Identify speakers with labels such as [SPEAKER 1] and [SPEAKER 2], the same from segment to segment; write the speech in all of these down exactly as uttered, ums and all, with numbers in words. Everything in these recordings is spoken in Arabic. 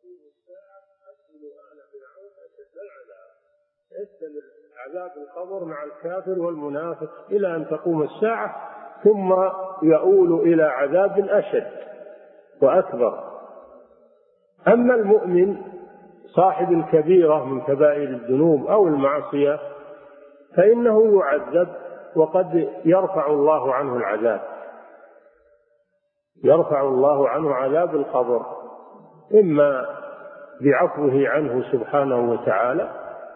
[SPEAKER 1] يستمر عذاب القبر مع الكافر والمنافق إلى أن تقوم الساعة، ثم يؤول إلى عذاب أشد وأكبر. أما المؤمن صاحب الكبيرة من كبائر الذنوب أو المعصية فإنه يعذب، وقد يرفع الله عنه العذاب، يرفع الله عنه عذاب القبر، إما بعفوه عنه سبحانه وتعالى،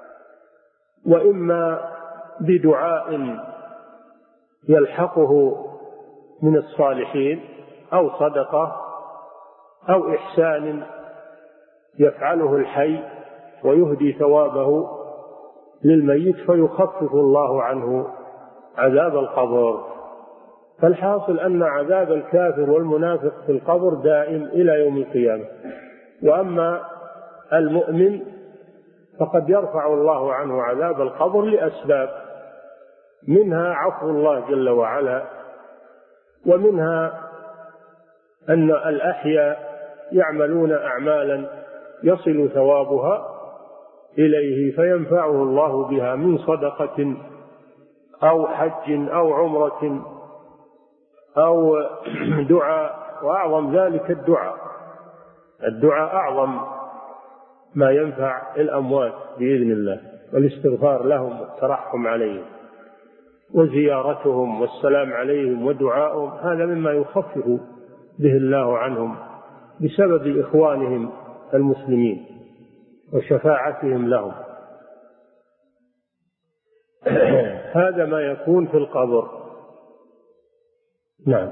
[SPEAKER 1] وإما بدعاء يلحقه من الصالحين، أو صدقة، أو إحسان يفعله الحي ويهدي ثوابه للميت فيخفف الله عنه عذاب القبر. فالحاصل أن عذاب الكافر والمنافق في القبر دائم إلى يوم القيامة. وأما المؤمن فقد يرفع الله عنه عذاب القبر لأسباب، منها عفو الله جل وعلا، ومنها أن الأحياء يعملون أعمالا يصل ثوابها إليه فينفعه الله بها من صدقة أو حج أو عمرة أو دعاء، وأعظم ذلك الدعاء. الدعاء أعظم ما ينفع الأموات بإذن الله، والاستغفار لهم والترحم عليهم وزيارتهم والسلام عليهم ودعاءهم، هذا مما يخفف به الله عنهم بسبب إخوانهم المسلمين وشفاعتهم لهم. هذا ما يكون في القبر. نعم.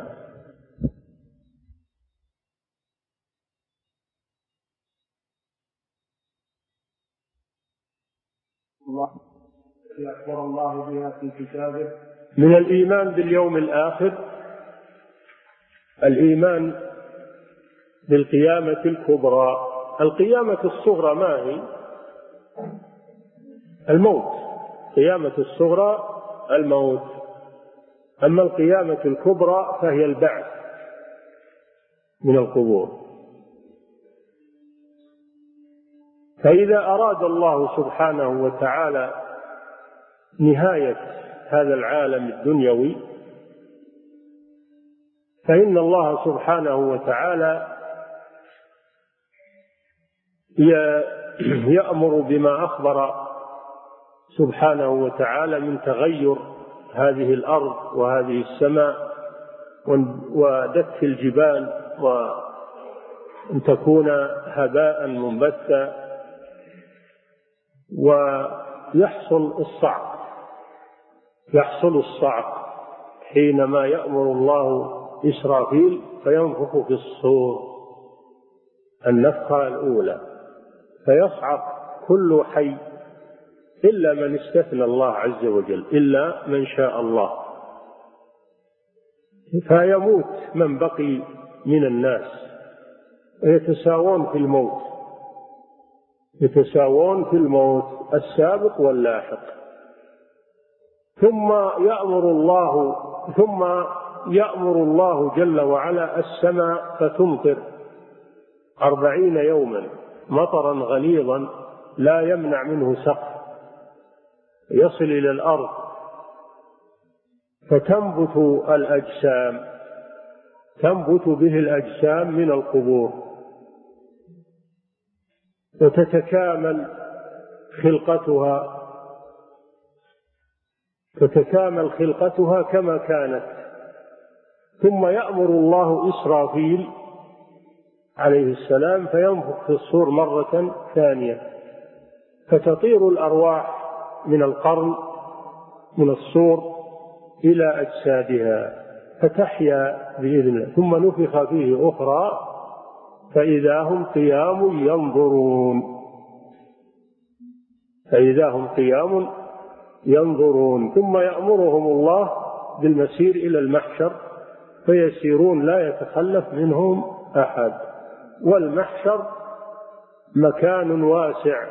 [SPEAKER 2] الله أخبر الله بها في كتابه.
[SPEAKER 1] من الإيمان باليوم الآخر الإيمان بالقيامة الكبرى. القيامة الصغرى ما هي؟ الموت. القيامة الصغرى الموت، أما القيامة الكبرى فهي البعث من القبور. فإذا أراد الله سبحانه وتعالى نهاية هذا العالم الدنيوي فإن الله سبحانه وتعالى يأمر بما أخبر سبحانه وتعالى من تغير هذه الأرض وهذه السماء ودك الجبال وأن تكون هباء منبثا، ويحصل الصعق يحصل الصعق حينما يأمر الله إسرافيل فينفخ في الصور النفخة الأولى، فيصعق كل حي إلا من استثنى الله عز وجل، إلا من شاء الله، فيموت من بقي من الناس ويتساوون في الموت يتساوون في الموت السابق واللاحق. ثم يأمر الله ثم يأمر الله جل وعلا السماء فتمطر أربعين يوما مطرا غليظا لا يمنع منه سقف، يصل إلى الأرض فتنبت الأجسام تنبت به الأجسام من القبور، وتتكامل خلقتها تتكامل خلقتها كما كانت. ثم يأمر الله إسرافيل عليه السلام فينفخ في الصور مرة ثانية، فتطير الأرواح من القرن من الصور إلى أجسادها فتحيا بإذن الله، ثم نفخ فيه أخرى فإذا هم قيام ينظرون فإذا هم قيام ينظرون ثم يأمرهم الله بالمسير إلى المحشر فيسيرون لا يتخلف منهم أحد. والمحشر مكان واسع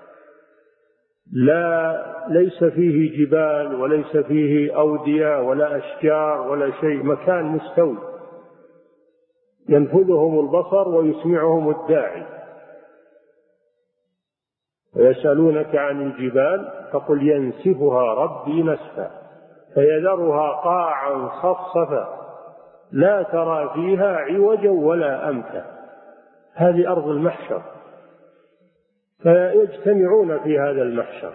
[SPEAKER 1] لا ليس فيه جبال وليس فيه أودية ولا أشجار ولا شيء، مكان مستوي ينفذهم البصر ويسمعهم الداعي ويسألونك عن الجبال فقل ينسفها ربي نسفا فيذرها قاعا صفصفا لا ترى فيها عوجا ولا أمتا. هذه أرض المحشر، فيجتمعون في هذا المحشر،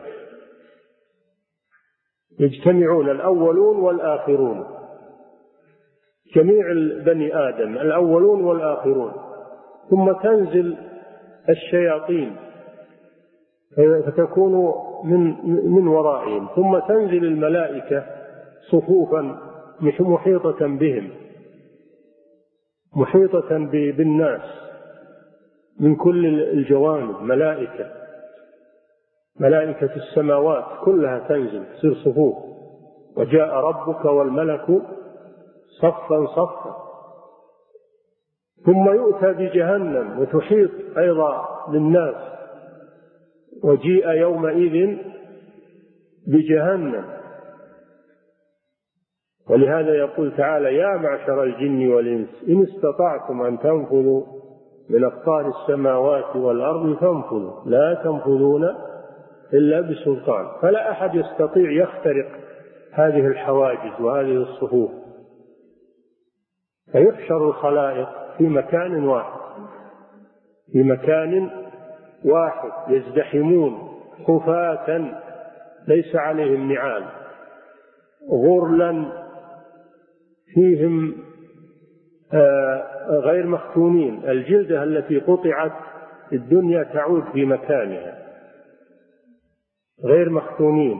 [SPEAKER 1] يجتمعون الأولون والآخرون، جميع بني آدم الأولون والآخرون، ثم تنزل الشياطين فتكون من من ورائهم، ثم تنزل الملائكة صفوفا محيطة بهم، محيطة بالناس من كل الجوانب، ملائكة ملائكة السماوات كلها تنزل تصير صفوف، وجاء ربك والملك صفا صفا. ثم يؤتى بجهنم وتحيط أيضا بالناس، وجيء يومئذ بجهنم. ولهذا يقول تعالى يا معشر الجن والإنس إن استطعتم أن تنفذوا من أقطار السماوات والأرض فانفذوا لا تنفذون إلا بسلطان. فلا أحد يستطيع يخترق هذه الحواجز وهذه الصفوف، فيحشر الخلائق في مكان واحد في مكان واحد يزدحمون خفاة ليس عليهم نعال، غرلا فيهم غير مختونين، الجلدة التي قطعت في الدنيا تعود في مكانها، غير مختونين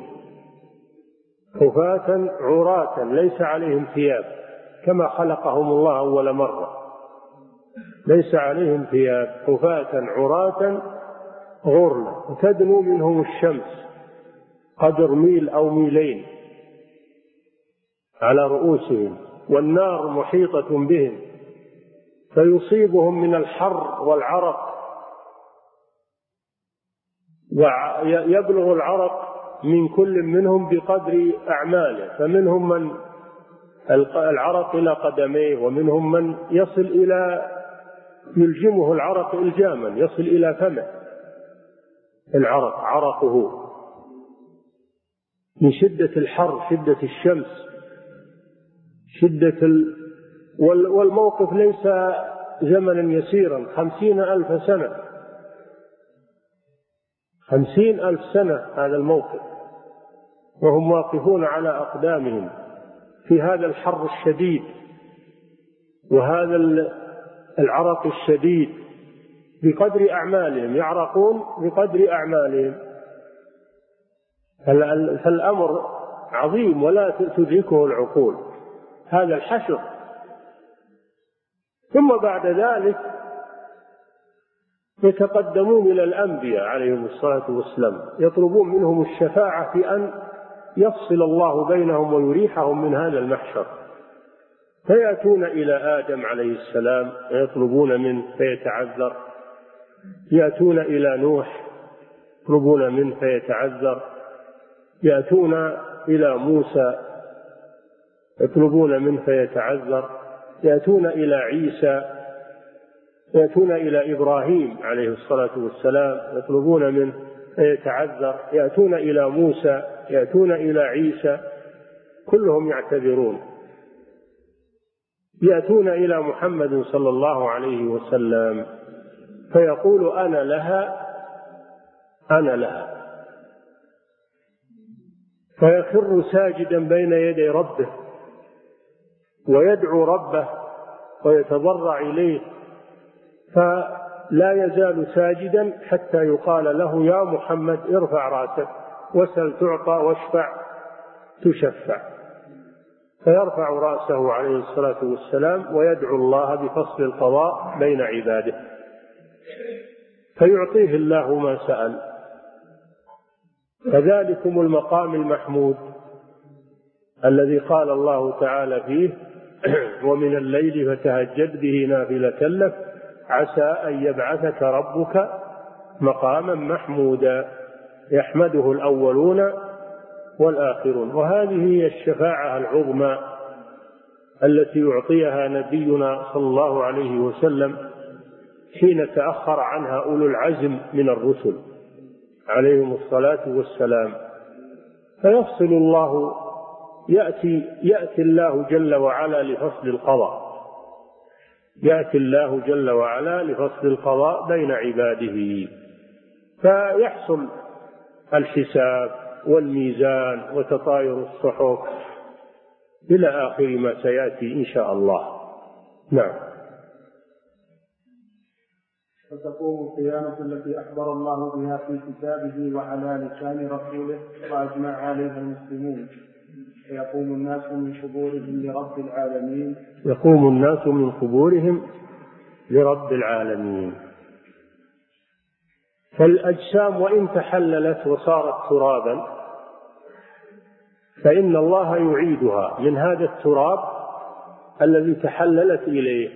[SPEAKER 1] خفاة عراة ليس عليهم ثياب كما خلقهم الله أول مرة، ليس عليهم ثياب، خفاة عراة غرلا، وتدنو منهم الشمس قدر ميل أو ميلين على رؤوسهم، والنار محيطة بهم فيصيبهم من الحر والعرق، ويبلغ العرق من كل منهم بقدر أعماله، فمنهم من العرق إلى قدميه، ومنهم من يصل إلى يلجمه العرق إلجاما يصل إلى فمه العرق عرقه من شدة الحر، شدة الشمس، شدة ال... والموقف ليس زمنا يسيرا، خمسين ألف سنة خمسين ألف سنة هذا الموقف، وهم واقفون على أقدامهم في هذا الحر الشديد وهذا العرق الشديد بقدر أعمالهم، يعرقون بقدر أعمالهم. فالأمر عظيم ولا تدركه العقول، هذا الحشر. ثم بعد ذلك يتقدمون إلى الأنبياء عليهم الصلاة والسلام، يطلبون منهم الشفاعة في أن يفصل الله بينهم ويريحهم من هذا المحشر، فيأتون إلى آدم عليه السلام ويطلبون منه فيتعذر، يأتون إلى نوح يطلبون منه فيتعذر، يأتون إلى موسى يطلبون منه فيتعذر، يأتون إلى عيسى، يأتون إلى إبراهيم عليه الصلاة والسلام يطلبون منه فيتعذر، يأتون إلى موسى، يأتون إلى عيسى، كلهم يعتذرون. يأتون إلى محمد صلى الله عليه وسلم فيقول أنا لها أنا لها، فيخر ساجدا بين يدي ربه ويدعو ربه ويتضرع إليه، فلا يزال ساجدا حتى يقال له يا محمد ارفع رأسك وسل تعطى واشفع تشفع، فيرفع رأسه عليه الصلاة والسلام ويدعو الله بفصل القضاء بين عباده، فيعطيه الله ما سأل. فذلكم المقام المحمود الذي قال الله تعالى فيه ومن الليل فتهجد به نافلة لك عسى أن يبعثك ربك مقاما محمودا يحمده الأولون والآخرون. وهذه هي الشفاعة العظمى التي يعطيها نبينا صلى الله عليه وسلم حين تأخر عنها أولو العزم من الرسل عليهم الصلاة والسلام. فيفصل الله يأتي, يأتي الله جل وعلا لفصل القضاء يأتي الله جل وعلا لفصل القضاء بين عباده، فيحصل الحساب والميزان وتطاير الصحف إلى آخر ما سيأتي إن شاء الله. نعم.
[SPEAKER 2] فتقوم القيامة التي أخبر الله بها في كتابه وعلى لسان رسوله وأجمع عليها المسلمون، فيقوم الناس من قبورهم لرب العالمين
[SPEAKER 1] يقوم الناس من قبورهم لرب العالمين. فالأجسام وإن تحللت وصارت ترابا فإن الله يعيدها من هذا التراب الذي تحللت إليه.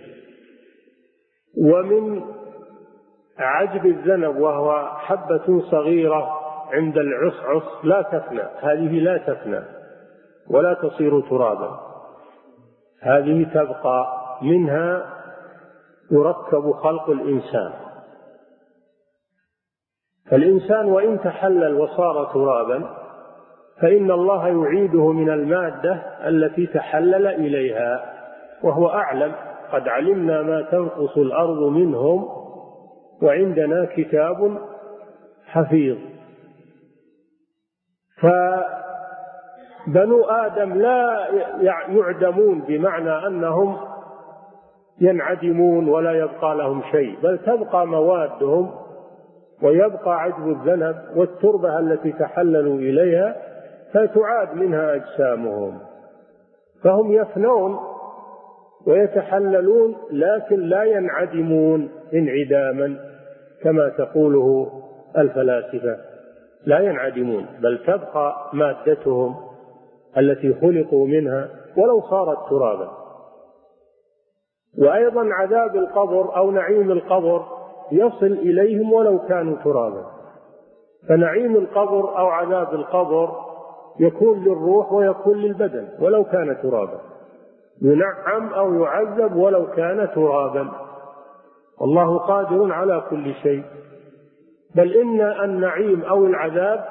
[SPEAKER 1] ومن عجب الذنب وهو حبة صغيرة عند العصعص لا تفنى، هذه لا تفنى ولا تصير ترابا، هذه تبقى، منها يركب خلق الإنسان. فالإنسان وإن تحلل وصار ترابا فإن الله يعيده من المادة التي تحلل إليها، وهو أعلم. قد علمنا ما تنقص الأرض منهم وعندنا كتاب حفيظ. فبنو آدم لا يعدمون بمعنى أنهم ينعدمون ولا يبقى لهم شيء، بل تبقى موادهم ويبقى عجب الذنب والتربة التي تحللوا إليها، فتعاد منها أجسامهم. فهم يفنون ويتحللون لكن لا ينعدمون انعداما كما تقوله الفلاسفة، لا ينعدمون، بل تبقى مادتهم التي خلقوا منها ولو صارت ترابا. وأيضا عذاب القبر أو نعيم القبر يصل إليهم ولو كانوا ترابا. فنعيم القبر أو عذاب القبر يكون للروح ويكون للبدن ولو كان ترابا، ينعم أو يعذب ولو كان ترابا، والله قادر على كل شيء. بل إن النعيم أو العذاب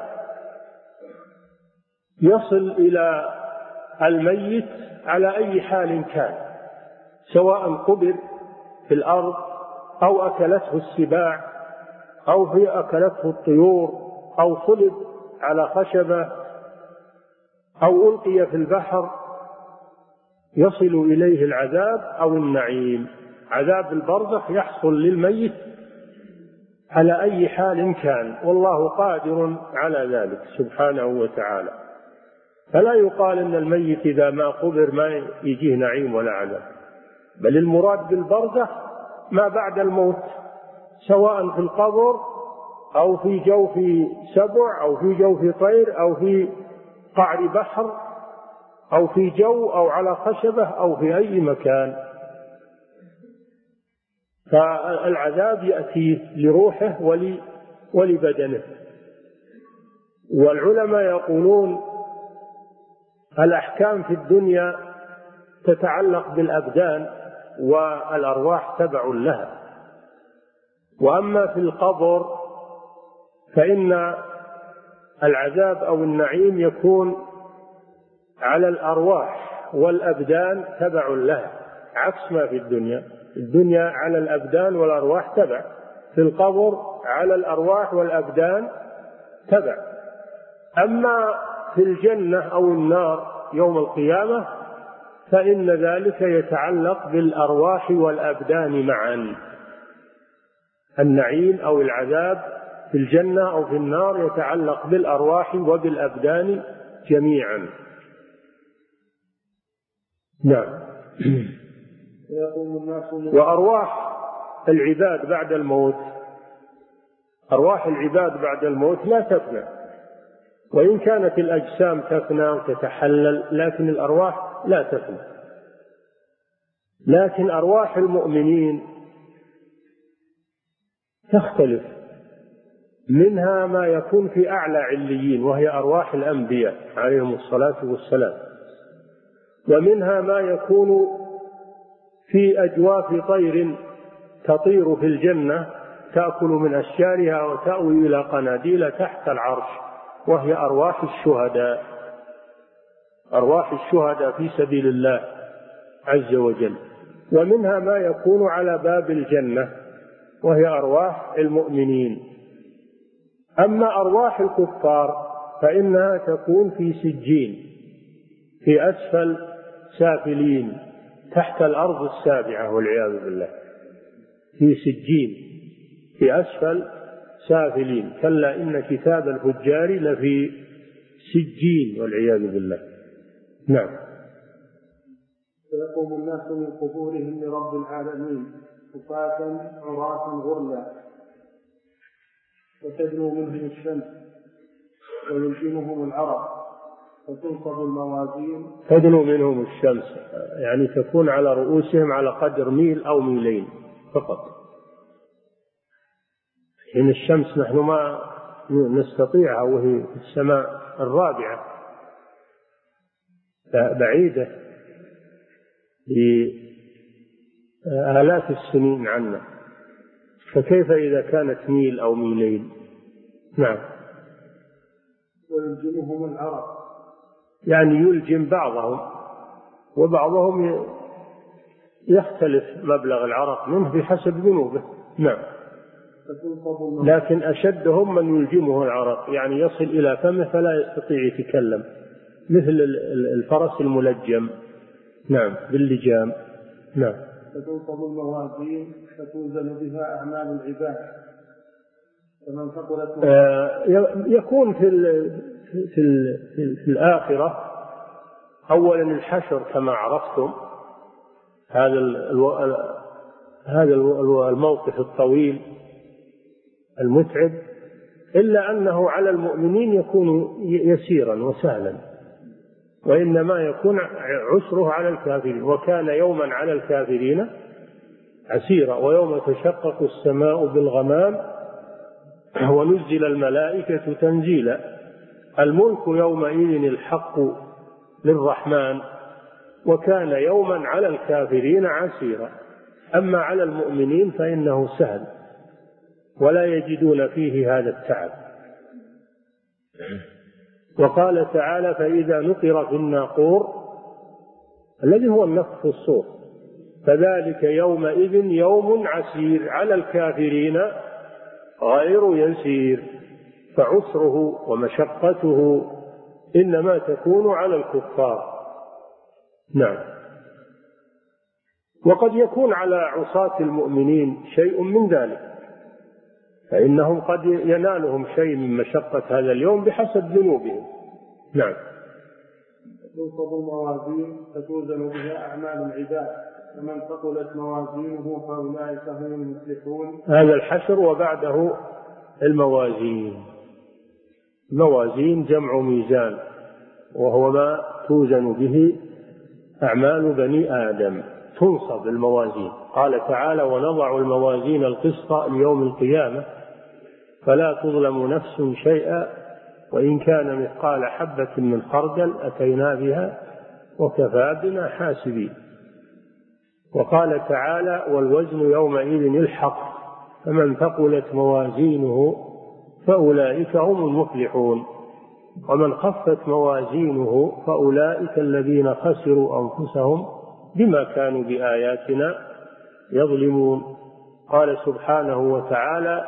[SPEAKER 1] يصل إلى الميت على أي حال كان، سواء قبر في الأرض أو أكلته السباع أو في أكلته الطيور أو صلب على خشبة أو ألقي في البحر، يصل إليه العذاب أو النعيم. عذاب البرزخ يحصل للميت على أي حال كان، والله قادر على ذلك سبحانه وتعالى. فلا يقال إن الميت إذا ما قبر ما يجيه نعيم ولا عذاب، بل المراد بالبرزخ ما بعد الموت، سواء في القبر أو في جوف سبع أو في جوف طير أو في قعر بحر أو في جو أو على خشبة أو في أي مكان. فالعذاب يأتي لروحه ولبدنه. والعلماء يقولون الأحكام في الدنيا تتعلق بالأبدان والأرواح تبع لها، وأما في القبر فإن العذاب أو النعيم يكون على الأرواح والأبدان تبع لها، عكس ما في الدنيا. الدنيا على الأبدان والأرواح تبع، في القبر على الأرواح والأبدان تبع. أما في الجنة أو النار يوم القيامة فإن ذلك يتعلق بالأرواح والأبدان معا. النعيم أو العذاب في الجنة أو في النار يتعلق بالأرواح وبالأبدان جميعا. نعم. وأرواح العباد بعد الموت، أرواح العباد بعد الموت لا تفنى، وإن كانت الأجسام تفنى وتتحلل لكن الأرواح لا تفنى. لكن أرواح المؤمنين تختلف، منها ما يكون في أعلى عليين وهي أرواح الأنبياء عليهم الصلاة والسلام، ومنها ما يكون في أجواف طير تطير في الجنة تأكل من أشجارها وتأوي إلى قناديل تحت العرش، وهي أرواح الشهداء، أرواح الشهداء في سبيل الله عز وجل. ومنها ما يكون على باب الجنة، وهي أرواح المؤمنين. أما أرواح الكفار فإنها تكون في سجين، في أسفل سافلين، تحت الأرض السابعة والعياذ بالله، في سجين في أسفل سافلين. كلا إن كتاب الفجار لفي سجين والعياذ بالله. نعم.
[SPEAKER 2] فيقوم الناس من قبورهم لرب العالمين حفاة عراة غرلا، وتدنو منهم الشمس ويلجمهم العرق، وتنصب الموازين.
[SPEAKER 1] تدنو منهم الشمس يعني تكون على رؤوسهم على قدر ميل أو ميلين فقط. حين الشمس نحن ما نستطيعها وهي في السماء الرابعة بعيدة بآلاف السنين عنا، فكيف إذا كانت ميل أو ميلين؟ نعم.
[SPEAKER 2] ويلجمهم العرق
[SPEAKER 1] يعني يلجم بعضهم، وبعضهم يختلف مبلغ العرق منه بحسب ذنوبه. نعم. لكن أشدهم من يلجمه العرق، يعني يصل إلى فمه فلا يستطيع يتكلم، مثل الفرس الملجم. نعم باللجام. نعم.
[SPEAKER 2] فتنصب الموازين فتوزن بها أعمال العباد، فمن ثقلت
[SPEAKER 1] آه يكون في ال في ال في, في الآخرة أولا الحشر كما عرفتم، هذا الو... هذا الموقف الطويل المتعب، إلا أنه على المؤمنين يكون يسيرا وسهلا، وإنما يكون عسره على الكافرين. وكان يوما على الكافرين عسيرا. ويوم تشقق السماء بالغمام ونزل الملائكة تنزيلا. الملك يومئذ الحق للرحمن، وكان يوما على الكافرين عسيرا. أما على المؤمنين فإنه سهل، ولا يجدون فيه هذا التعب. وقال تعالى: فإذا نقر في الناقور الذي هو النفخ في الصور فذلك يومئذ يوم عسير على الكافرين غير يسير. فعسره ومشقته إنما تكون على الكفار. نعم. وقد يكون على عصاة المؤمنين شيء من ذلك، فإنهم قد ينالهم شيء من مشقة هذا اليوم بحسب ذنوبهم. نعم.
[SPEAKER 2] تنصب الموازين فتوزن بها أعمال العباد، فمن ثقلت موازينه فأولئك هم المفلحون.
[SPEAKER 1] هذا الحشر وبعده الموازين. موازين جمع ميزان، وهو ما توزن به أعمال بني آدم. تنصب الموازين. قال تعالى: ونضع الموازين القسط ليوم القيامة فلا تظلم نفس شيئا وإن كان مثقال حبة من خردل أتينا بها وكفى بنا حاسبين. وقال تعالى: والوزن يومئذ الحق فمن ثقلت موازينه فأولئك هم المفلحون ومن خفت موازينه فأولئك الذين خسروا أنفسهم بما كانوا بآياتنا يظلمون. قال سبحانه وتعالى: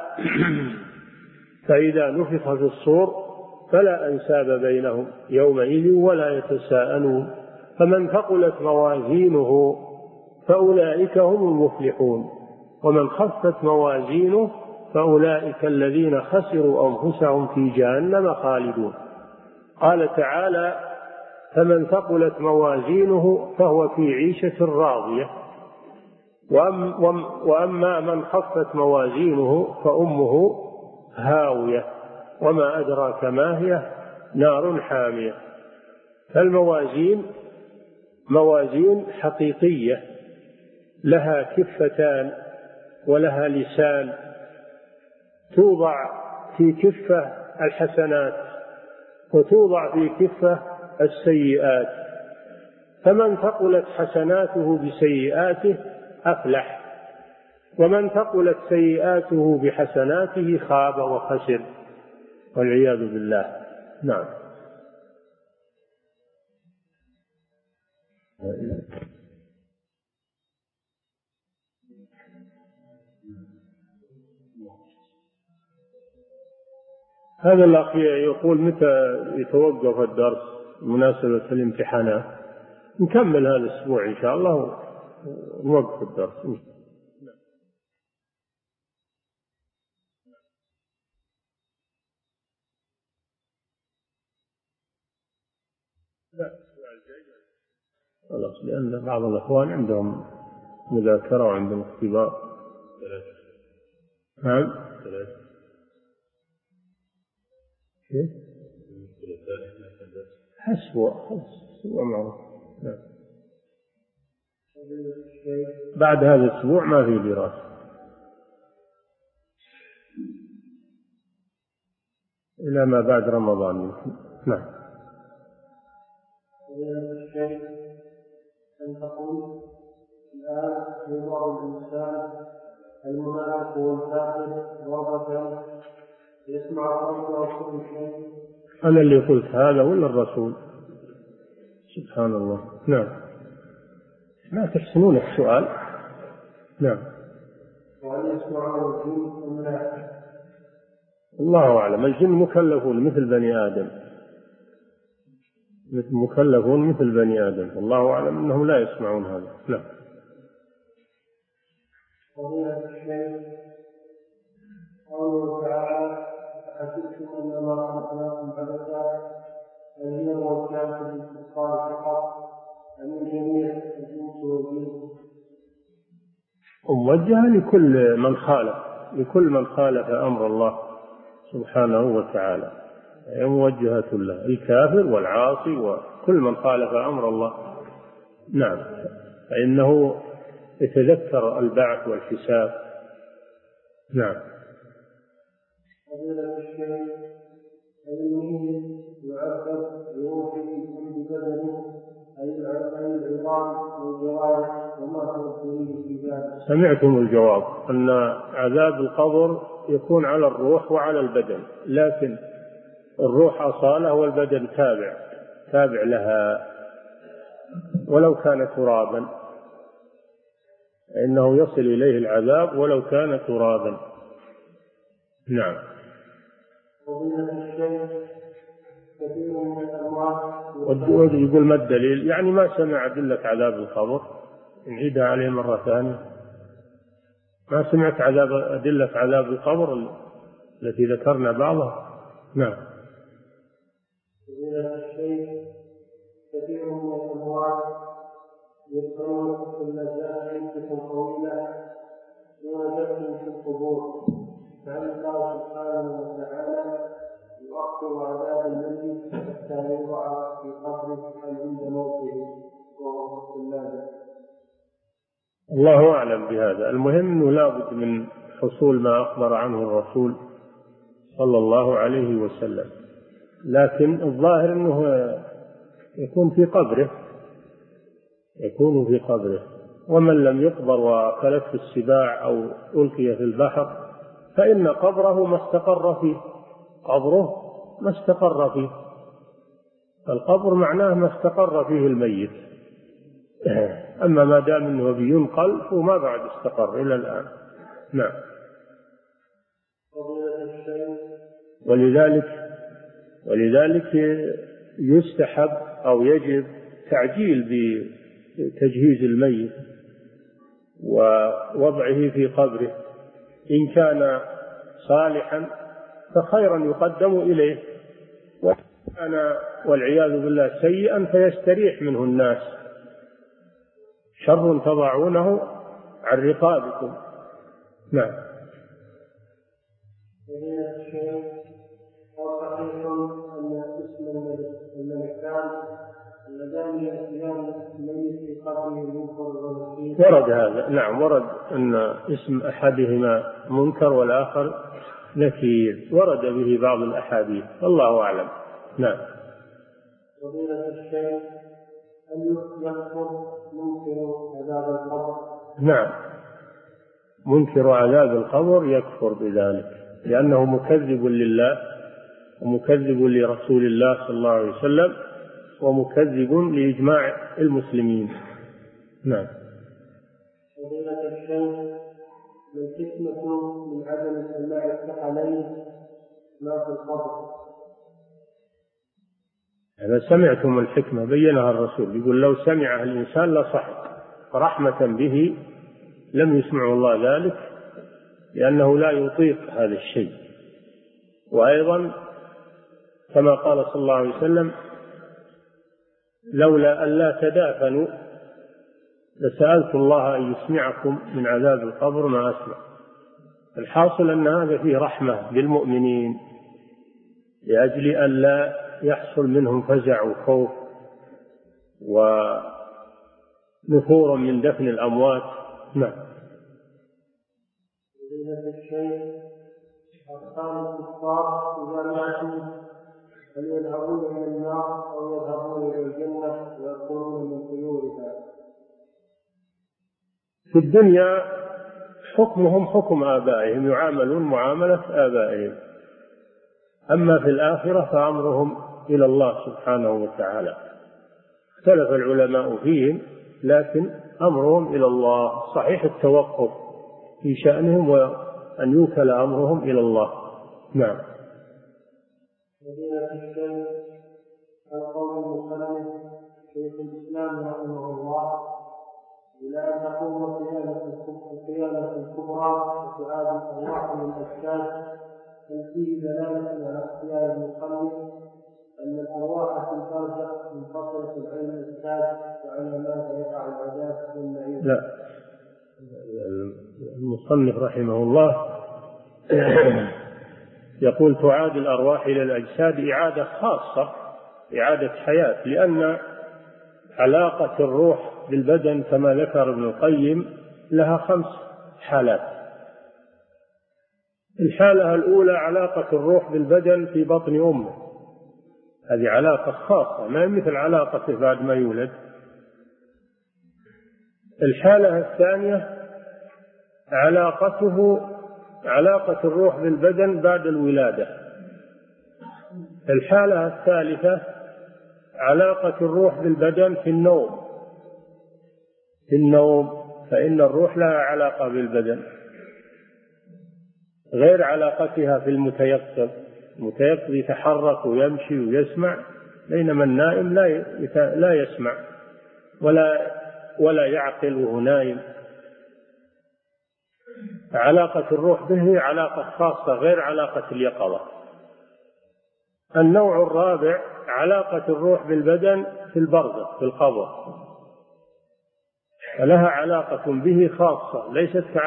[SPEAKER 1] فإذا نفخ في الصور فلا أنساب بينهم يومئذ ولا يتساءلون فمن ثقلت موازينه فأولئك هم المفلحون ومن خفت موازينه فأولئك الذين خسروا أنفسهم في جهنم خالدون. قال تعالى: فمن ثقلت موازينه فهو في عيشة راضية وأما من خفت موازينه فأمه هاوية وما أدراك ما هي نار حامية. فالموازين موازين حقيقية لها كفتان ولها لسان، توضع في كفة الحسنات وتوضع في كفة السيئات، فمن ثقلت حسناته بسيئاته أفلح ومن ثقلت سيئاته بحسناته خاب وخسر والعياذ بالله. نعم. هذا الأخ يقول متى يتوقف الدرس مناسبة الامتحانات؟ نكمل هذا الأسبوع إن شاء الله ونوقف الدرس. لا خلاص، لأن بعض الأخوان عندهم مذاكرة وعندهم اختبار. نعم. حسبه حسبه معروف. نعم. بعد هذا الأسبوع ما في دراسة إلى ما بعد رمضان. نعم.
[SPEAKER 2] أن تقول الآن يوضع الإنسان المنافق والكافر ضربة يسمع ربه كل شيء.
[SPEAKER 1] أنا اللي قلت هذا ولا الرسول؟ سبحان الله. نعم. ما تحسنون السؤال. نعم.
[SPEAKER 2] وأن يسمعه الجن أم لا؟
[SPEAKER 1] الله أعلم. الجن مكلفون مثل بني آدم، مكلفون مثل بني آدم، الله أعلم أنهم لا يسمعون هذا. نعم.
[SPEAKER 2] فضيلة الشيخ، قوله تعالى حسبتم أنما خلقناكم عبثا هل هي موجهة للكفار فقط أم الجميع الجنس والجن؟
[SPEAKER 1] موجهة لكل من خالف لكل من خالف أمر الله سبحانه وتعالى، موجهة له، الكافر والعاصي وكل من خالف أمر الله. نعم. فإنه يتذكر البعث والحساب. نعم.
[SPEAKER 2] فضيلة الشيخ، المؤمن يعذب بروحه من بدنه أي العظام والجوارح وما هو الدليل في ذلك؟
[SPEAKER 1] سمعتم الجواب أن عذاب القبر يكون على الروح وعلى البدن، لكن الروح أصالة والبدن تابع تابع لها ولو كان ترابا، إنه يصل إليه العذاب ولو كان ترابا. نعم. يقول ما الدليل؟ يعني ما سمع أدلة عذاب القبر، نعيدها عليه مرة ثانية. ما سمعت عذاب أدلة عذاب القبر التي ذكرنا بعضها. نعم.
[SPEAKER 2] كثير من الأموات يذكرون كل ذات طويلة ووجدتم في القبور، فهل الله سبحانه وتعالى يؤخر عذاب الميت حتى يوضع في قبره أم عند موته وهو في النار؟
[SPEAKER 1] الله أعلم بهذا. المهم أنه لا بد من حصول ما أخبر عنه الرسول صلى الله عليه وسلم، لكن الظاهر أنه يكون في قبره يكون في قبره ومن لم يقبر وكلته السباع أو ألقي في البحر فإن قبره ما استقر فيه قبره ما استقر فيه القبر معناه ما استقر فيه الميت. أما ما دام أنه بينقل فما بعد استقر إلى الآن. نعم. ولذلك ولذلك يستحب أو يجب تعجيل بتجهيز الميت ووضعه في قبره، إن كان صالحا فخيرا يقدم إليه، وإن كان والعياذ بالله سيئا فيستريح منه الناس، شر تضعونه عن رقابكم. نعم.
[SPEAKER 2] وصحيح أن اسم الملكان اللذان يأتيان الميت في قبره المنكر والنكير
[SPEAKER 1] ورد هذا. نعم ورد أن اسم أحدهما منكر والآخر نكير، ورد به بعض الأحاديث، الله أعلم. نعم.
[SPEAKER 2] فضيلة الشيخ، هل يذكر منكر عذاب القبر؟
[SPEAKER 1] نعم منكر عذاب القبر يكفر بذلك، لأنه مكذب لله ومكذب لرسول الله صلى الله عليه وسلم ومكذب لإجماع المسلمين. نعم.
[SPEAKER 2] فضيلة الشيخ، ما الحكمة من عدم سماع الثقلين ما في القبر؟
[SPEAKER 1] إذا سمعتم الحكمة بينها الرسول، يقول لو سمعها الإنسان لصحق، فرحمة به لم يسمع الله ذلك لأنه لا يطيق هذا الشيء. وأيضا كما قال صلى الله عليه وسلم لولا أن لا تدافنوا لسألت الله أن يسمعكم من عذاب القبر ما أسمع. الحاصل أن هذا فيه رحمة بالمؤمنين لأجل أن لا يحصل منهم فزع وخوف ونفور من دفن الأموات. نعم.
[SPEAKER 2] أرقام الكفار إذا ماتوا هل يذهبون إلى النار أو يذهبون إلى الجنة ويكونون من خيورها؟
[SPEAKER 1] في الدنيا حكمهم حكم آبائهم، يعاملون معاملة آبائهم. أما في الآخرة فأمرهم إلى الله سبحانه وتعالى. اختلف العلماء فيهم لكن أمرهم إلى الله. صحيح التوقف في شأنهم وأن يوكل أمرهم إلى الله. نعم.
[SPEAKER 2] فضيلة الشيخ، القول المصنف شيخ الإسلام رحمه الله إلى أن تقوم القيامة الكبرى وسؤال الأرواح من الأجساد، هل فيه دلالة على اختيار المصنف أن الأرواح في البرزخ منفصلة عن الأجساد وعلى ماذا يقع العذاب والنعيم؟
[SPEAKER 1] لا، المصنف رحمه الله يقول تعاد الأرواح إلى الأجساد إعادة خاصة، إعادة حياة، لأن علاقة الروح بالبدن كما ذكر ابن القيم لها خمس حالات. الحالة الأولى علاقة الروح بالبدن في بطن أمه، هذه علاقة خاصة ما مثل علاقته بعد ما يولد. الحالة الثانية علاقته علاقة الروح بالبدن بعد الولادة. الحالة الثالثة علاقة الروح بالبدن في النوم في النوم فإن الروح لها علاقة بالبدن غير علاقتها في المتيقظ. المتيقظ يتحرك ويمشي ويسمع، بينما النائم لا لا يسمع ولا ولا يعقل وهو نائم. علاقة الروح به علاقة خاصة غير علاقة اليقظة. النوع الرابع علاقة الروح بالبدن في البرزخ في القبر، فلها علاقة به خاصة ليست